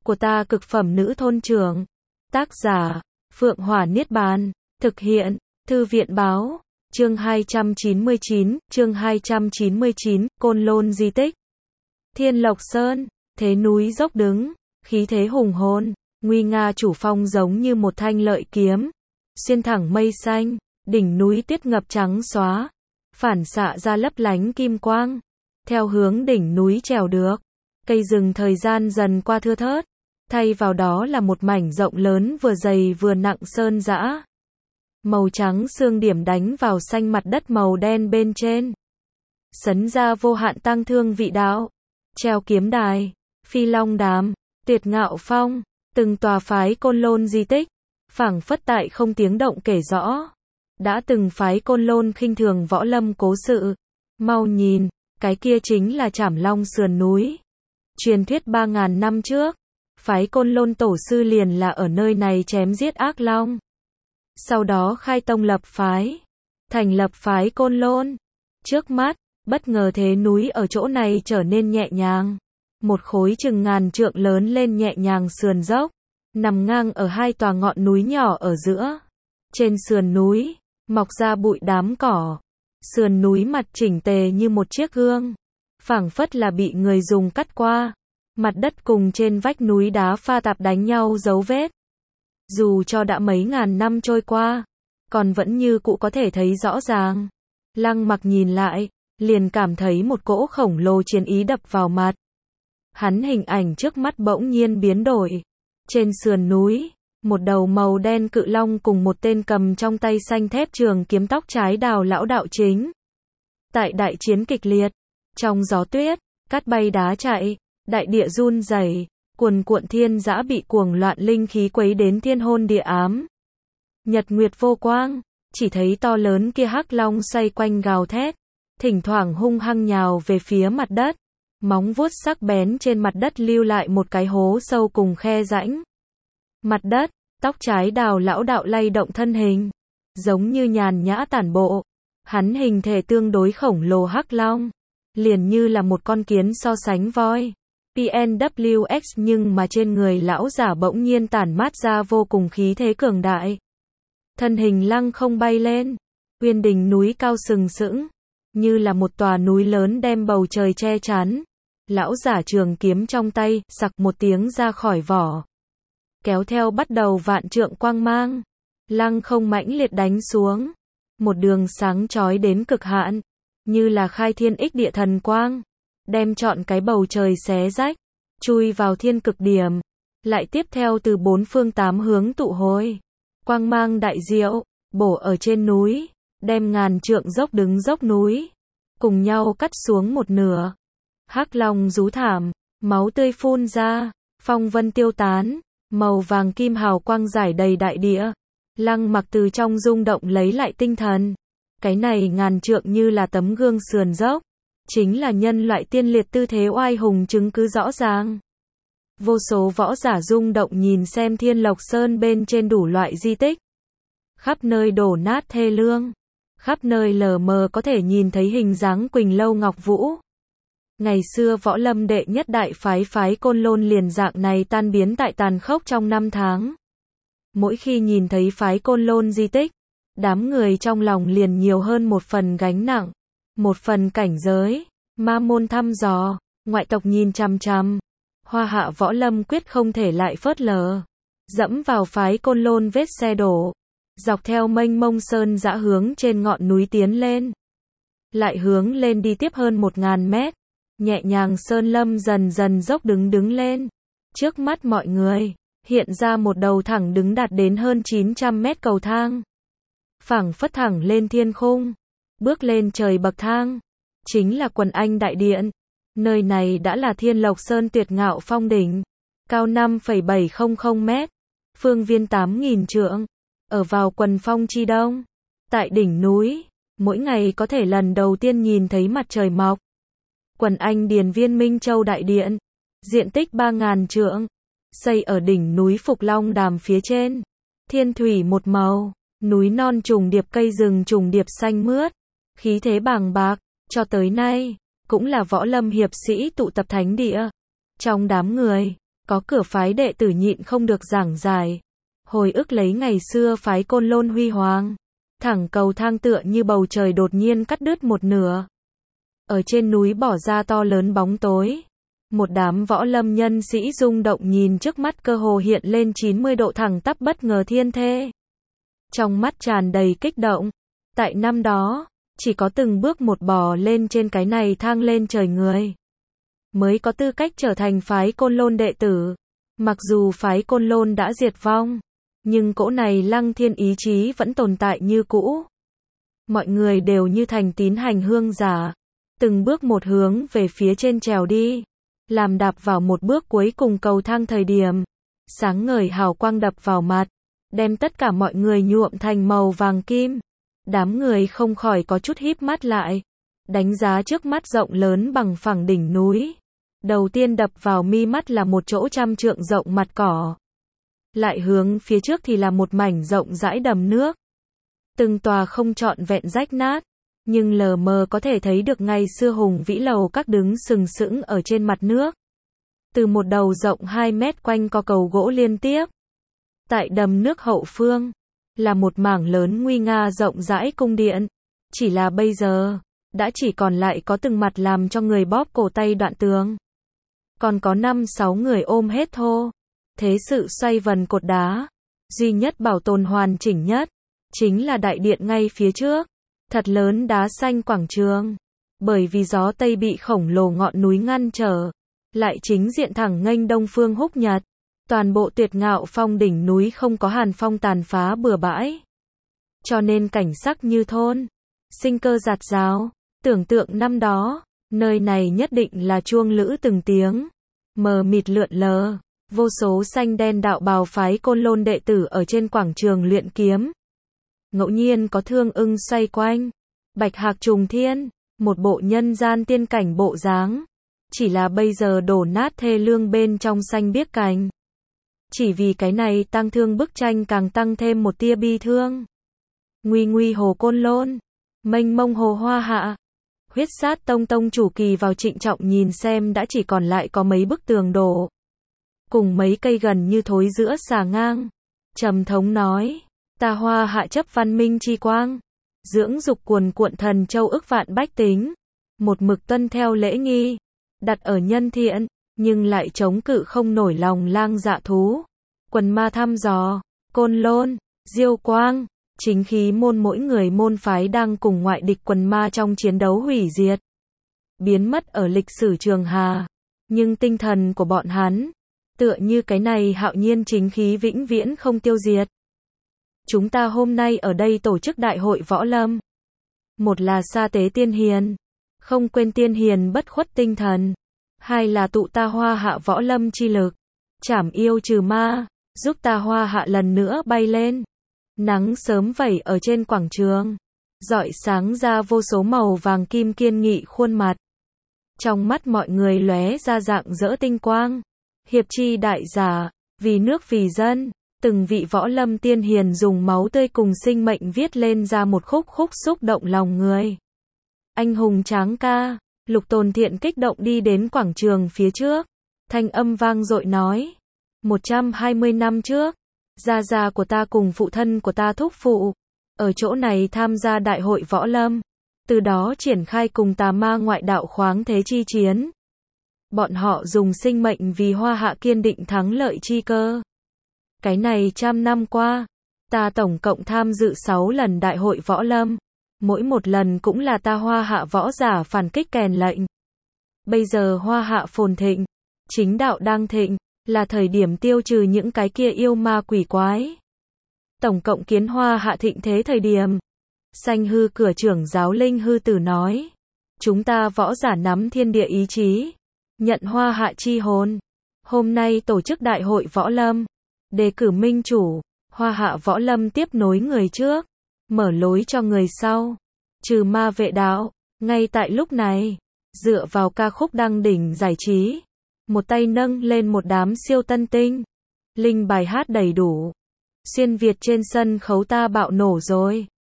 của ta cực phẩm nữ thôn trưởng. Tác giả, Phượng Hỏa Niết Bàn. Thực hiện, Thư viện Báo. Chương 299, Côn Lôn di tích. Thiên Lộc Sơn, thế núi dốc đứng, khí thế hùng hồn, nguy nga chủ phong giống như một thanh lợi kiếm, xuyên thẳng mây xanh, đỉnh núi tuyết ngập trắng xóa, phản xạ ra lấp lánh kim quang. Theo hướng đỉnh núi trèo được, cây rừng thời gian dần qua thưa thớt, thay vào đó là một mảnh rộng lớn vừa dày vừa nặng sơn dã. Màu trắng sương điểm đánh vào xanh mặt đất màu đen bên trên, sấn ra vô hạn tang thương vị đạo. Treo kiếm đài, phi long đàm, tuyệt ngạo phong, từng tòa phái Côn Lôn di tích, phảng phất tại không tiếng động kể rõ. Đã từng phái Côn Lôn khinh thường võ lâm cố sự. Mau nhìn, cái kia chính là Trảm Long sườn núi. Truyền thuyết 3000 năm trước, phái Côn Lôn tổ sư liền là ở nơi này chém giết ác long. Sau đó khai tông lập phái, thành lập phái Côn Lôn. Trước mắt, bất ngờ thế núi ở chỗ này trở nên nhẹ nhàng. Một khối chừng ngàn trượng lớn lên nhẹ nhàng sườn dốc, nằm ngang ở hai tòa ngọn núi nhỏ ở giữa. Trên sườn núi, mọc ra bụi đám cỏ. Sườn núi mặt chỉnh tề như một chiếc gương, phảng phất là bị người dùng cắt qua. Mặt đất cùng trên vách núi đá pha tạp đánh nhau dấu vết. Dù cho đã mấy ngàn năm trôi qua, còn vẫn như cũ có thể thấy rõ ràng. Lăng Mặc nhìn lại, liền cảm thấy một cỗ khổng lồ chiến ý đập vào mặt. Hắn hình ảnh trước mắt bỗng nhiên biến đổi. Trên sườn núi, một đầu màu đen cự long cùng một tên cầm trong tay xanh thép trường kiếm tóc trái đào lão đạo chính. Tại đại chiến kịch liệt, trong gió tuyết, cát bay đá chạy, đại địa run rẩy, cuồn cuộn thiên dã bị cuồng loạn linh khí quấy đến thiên hôn địa ám. Nhật nguyệt vô quang, chỉ thấy to lớn kia hắc long xoay quanh gào thét, thỉnh thoảng hung hăng nhào về phía mặt đất. Móng vuốt sắc bén trên mặt đất lưu lại một cái hố sâu cùng khe rãnh. Mặt đất, tóc trái đào lão đạo lay động thân hình, giống như nhàn nhã tản bộ. Hắn hình thể tương đối khổng lồ hắc long, liền như là một con kiến so sánh voi. PNWX nhưng mà trên người lão giả bỗng nhiên tản mát ra vô cùng khí thế cường đại. Thân hình lăng không bay lên, uyên đỉnh núi cao sừng sững, như là một tòa núi lớn đem bầu trời che chắn. Lão giả trường kiếm trong tay, sặc một tiếng ra khỏi vỏ. Kéo theo bắt đầu vạn trượng quang mang. Lăng không mãnh liệt đánh xuống. Một đường sáng chói đến cực hạn, như là khai thiên ích địa thần quang. Đem trọn cái bầu trời xé rách, chui vào thiên cực điểm. Lại tiếp theo từ bốn phương tám hướng tụ hồi. Quang mang đại diệu, bổ ở trên núi, đem ngàn trượng dốc đứng dốc núi, cùng nhau cắt xuống một nửa. Hắc long rú thảm, máu tươi phun ra, phong vân tiêu tán, màu vàng kim hào quang rải đầy đại địa. Lăng Mặc từ trong rung động lấy lại tinh thần. Cái này ngàn trượng như là tấm gương sườn dốc, chính là nhân loại tiên liệt tư thế oai hùng chứng cứ rõ ràng. Vô số võ giả rung động nhìn xem Thiên Lộc Sơn bên trên đủ loại di tích. Khắp nơi đổ nát thê lương, khắp nơi lờ mờ có thể nhìn thấy hình dáng Quỳnh Lâu Ngọc Vũ. Ngày xưa võ lâm đệ nhất đại phái Côn Lôn liền dạng này tan biến tại tàn khốc trong năm tháng. Mỗi khi nhìn thấy phái Côn Lôn di tích, đám người trong lòng liền nhiều hơn một phần gánh nặng, một phần cảnh giới. Ma môn thăm dò, ngoại tộc nhìn chằm chằm, hoa hạ võ lâm quyết không thể lại phớt lờ. Dẫm vào phái Côn Lôn vết xe đổ, dọc theo mênh mông sơn dã hướng trên ngọn núi tiến lên. Lại hướng lên đi tiếp hơn 1000 mét. Nhẹ nhàng sơn lâm dần dần dốc đứng lên. Trước mắt mọi người, hiện ra một đầu thẳng đứng đạt đến hơn 900 mét cầu thang. Phảng phất thẳng lên thiên khung, bước lên trời bậc thang, chính là Quần Anh Đại Điện. Nơi này đã là Thiên Lộc Sơn tuyệt ngạo phong đỉnh, cao 5,700 mét, phương viên 8000 trượng, ở vào quần phong chi đông. Tại đỉnh núi, mỗi ngày có thể lần đầu tiên nhìn thấy mặt trời mọc. Quần Anh Điền Viên Minh Châu Đại Điện, diện tích 3000 trượng, xây ở đỉnh núi Phục Long Đàm phía trên. Thiên thủy một màu, núi non trùng điệp, cây rừng trùng điệp xanh mướt, khí thế bàng bạc, cho tới nay cũng là võ lâm hiệp sĩ tụ tập thánh địa. Trong đám người, Có cửa phái đệ tử nhịn không được giảng giải. Hồi ức lấy ngày xưa phái Côn Lôn huy hoàng. Thẳng cầu thang tựa như bầu trời đột nhiên cắt đứt một nửa. Ở trên núi bỏ ra to lớn bóng tối. Một đám võ lâm nhân sĩ rung động nhìn trước mắt cơ hồ hiện lên 90 độ thẳng tắp bất ngờ thiên thê. Trong mắt tràn đầy kích động. Tại năm đó, chỉ có từng bước một bò lên trên cái này thang lên trời người mới có tư cách trở thành phái Côn Lôn đệ tử. Mặc dù phái Côn Lôn đã diệt vong, nhưng cỗ này Lăng Thiên ý chí vẫn tồn tại như cũ. Mọi người đều như thành tín hành hương giả, từng bước một hướng về phía trên trèo đi, làm đạp vào một bước cuối cùng cầu thang thời điểm, sáng ngời hào quang đập vào mặt, đem tất cả mọi người nhuộm thành màu vàng kim. Đám người không khỏi có chút híp mắt lại, đánh giá trước mắt rộng lớn bằng phẳng đỉnh núi. Đầu tiên đập vào mi mắt là một chỗ 100 trượng rộng mặt cỏ. Lại hướng phía trước thì là một mảnh rộng rãi đầm nước. Từng tòa không trọn vẹn rách nát, nhưng lờ mờ có thể thấy được ngày xưa hùng vĩ lầu các đứng sừng sững ở trên mặt nước. Từ một đầu rộng 2 mét quanh co cầu gỗ liên tiếp. Tại đầm nước hậu phương, là một mảng lớn nguy nga rộng rãi cung điện. Chỉ là bây giờ, đã chỉ còn lại có từng mặt làm cho người bóp cổ tay đoạn tường. Còn có 5-6 người ôm hết thô. Thế sự xoay vần cột đá. Duy nhất bảo tồn hoàn chỉnh nhất, chính là đại điện ngay phía trước. Thật lớn đá xanh quảng trường. Bởi vì gió Tây bị khổng lồ ngọn núi ngăn trở. Lại chính diện thẳng nghênh đông phương húc nhật. Toàn bộ tuyệt ngạo phong đỉnh núi không có hàn phong tàn phá bừa bãi. Cho nên cảnh sắc như thôn. Sinh cơ rạt rào. Tưởng tượng năm đó, nơi này nhất định là chuông lữ từng tiếng. Mờ mịt lượn lờ. Vô số xanh đen đạo bào phái Côn Lôn đệ tử ở trên quảng trường luyện kiếm. Ngẫu nhiên có thương ưng xoay quanh. Bạch hạc trùng thiên. Một bộ nhân gian tiên cảnh bộ dáng. Chỉ là bây giờ đổ nát thê lương bên trong xanh biếc cành. Chỉ vì cái này tăng thương bức tranh càng tăng thêm một tia bi thương. Nguy nguy hồ Côn Lôn. Mênh mông hồ Hoa Hạ. Huyết sát tông tông chủ kỳ vào trịnh trọng nhìn xem đã chỉ còn lại có mấy bức tường đổ. Cùng mấy cây gần như thối giữa xà ngang. Trầm thống nói. Ta Hoa Hạ chấp văn minh chi quang. Dưỡng dục cuồn cuộn thần châu ức vạn bách tính. Một mực tuân theo lễ nghi. Đặt ở nhân thiện. Nhưng lại chống cự không nổi lòng lang dạ thú. Quần ma thăm dò. Côn Lôn. Diêu Quang. Chính khí môn mỗi người môn phái đang cùng ngoại địch quần ma trong chiến đấu hủy diệt. Biến mất ở lịch sử trường hà. Nhưng tinh thần của bọn hắn, tựa như cái này hạo nhiên chính khí vĩnh viễn không tiêu diệt. Chúng ta hôm nay ở đây tổ chức đại hội võ lâm. Một là sa tế tiên hiền. Không quên tiên hiền bất khuất tinh thần. Hai là tụ ta Hoa Hạ võ lâm chi lực. Trảm yêu trừ ma. Giúp ta Hoa Hạ lần nữa bay lên. Nắng sớm vẩy ở trên quảng trường. Rọi sáng ra vô số màu vàng kim kiên nghị khuôn mặt. Trong mắt mọi người lóe ra dạng dỡ tinh quang. Hiệp chi đại giả. Vì nước vì dân. Từng vị võ lâm tiên hiền dùng máu tươi cùng sinh mệnh viết lên ra một khúc khúc xúc động lòng người. Anh hùng tráng ca. Lục Tồn Thiện kích động đi đến quảng trường phía trước. Thanh âm vang dội nói. 120 năm trước. Gia gia của ta cùng phụ thân của ta thúc phụ. Ở chỗ này tham gia đại hội võ lâm. Từ đó triển khai cùng tà ma ngoại đạo khoáng thế chi chiến. Bọn họ dùng sinh mệnh vì Hoa Hạ kiên định thắng lợi chi cơ. Cái này 100 năm qua. Ta tổng cộng tham dự 6 lần đại hội võ lâm. Mỗi một lần cũng là ta Hoa Hạ võ giả phản kích kèn lệnh. Bây giờ Hoa Hạ phồn thịnh. Chính đạo đang thịnh. Là thời điểm tiêu trừ những cái kia yêu ma quỷ quái. Tổng cộng kiến Hoa Hạ thịnh thế thời điểm. Sanh hư cửa trưởng giáo Linh Hư Tử nói. Chúng ta võ giả nắm thiên địa ý chí. Nhận Hoa Hạ chi hồn. Hôm nay tổ chức đại hội võ lâm. Đề cử minh chủ. Hoa Hạ võ lâm tiếp nối người trước. Mở lối cho người sau. Trừ ma vệ đạo. Ngay tại lúc này. Dựa vào ca khúc đăng đỉnh giải trí. Một tay nâng lên một đám siêu tân tinh. Linh bài hát đầy đủ. Xuyên Việt trên sân khấu ta bạo nổ rồi.